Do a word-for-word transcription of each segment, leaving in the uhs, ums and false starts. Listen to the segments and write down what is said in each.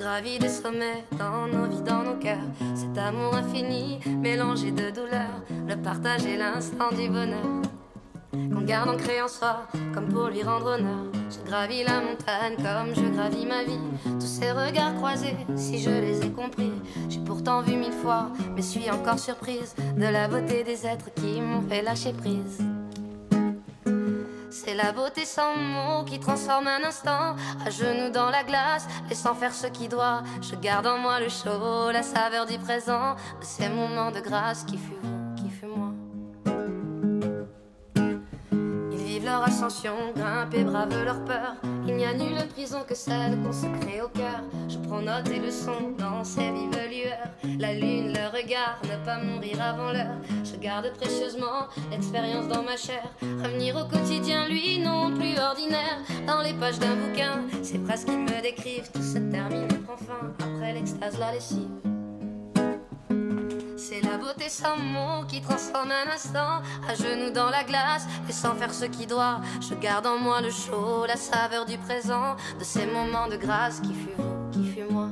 gravit des sommets dans nos vies, dans nos cœurs. Cet amour infini, mélangé de douleur, le partage et l'instant du bonheur qu'on garde ancré en soi, comme pour lui rendre honneur. Je gravis la montagne comme je gravis ma vie. Tous ces regards croisés, si je les ai compris, j'ai pourtant vu mille fois, mais suis encore surprise de la beauté des êtres qui m'ont fait lâcher prise. C'est la beauté sans mots qui transforme un instant à genoux dans la glace, laissant faire ce qui doit. Je garde en moi le chaud, la saveur du présent, de ces moments de grâce qui fut vous, qui fut moi. Ils vivent leur ascension, grimpent et bravent leur peur. Il n'y a nulle prison que celle qu'on se crée au cœur. Je prends note et leçons dans ces vives lueurs. La lune, le regard, ne pas mourir avant l'heure. Je garde précieusement l'expérience dans ma chair. Revenir au quotidien, lui, non plus ordinaire. Dans les pages d'un bouquin, ces phrases qui me décrivent. Tout se termine et prend fin, après l'extase, la lessive. C'est la beauté sans mots qui transforme un instant à genoux dans la glace, laissant faire ce qui doit. Je garde en moi le chaud, la saveur du présent, de ces moments de grâce qui fut vous, qui fut moi.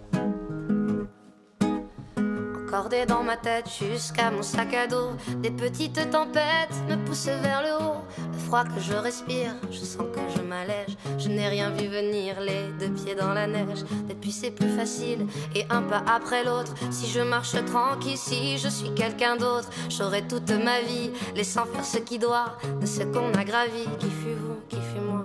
Encordé dans ma tête jusqu'à mon sac à dos, des petites tempêtes me poussent vers le haut. Le froid que je respire, je sens que je m'allège. Je n'ai rien vu venir, les deux pieds dans la neige. Depuis c'est plus facile, et un pas après l'autre. Si je marche tranquille, si je suis quelqu'un d'autre, j'aurai toute ma vie, laissant faire ce qui doit, de ce qu'on a gravi, qui fut vous, qui fut moi.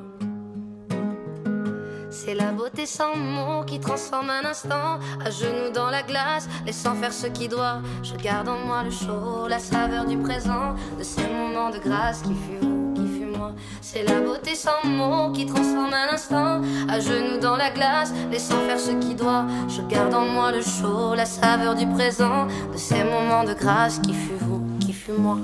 C'est la beauté sans mots qui transforme un instant à genoux dans la glace, laissant faire ce qui doit. Je garde en moi le chaud, la saveur du présent, de ces moments de grâce qui fut vous, qui fut moi. C'est la beauté sans mots qui transforme un instant à genoux dans la glace, laissant faire ce qui doit. Je garde en moi le chaud, la saveur du présent, de ces moments de grâce qui fut vous, qui fut moi.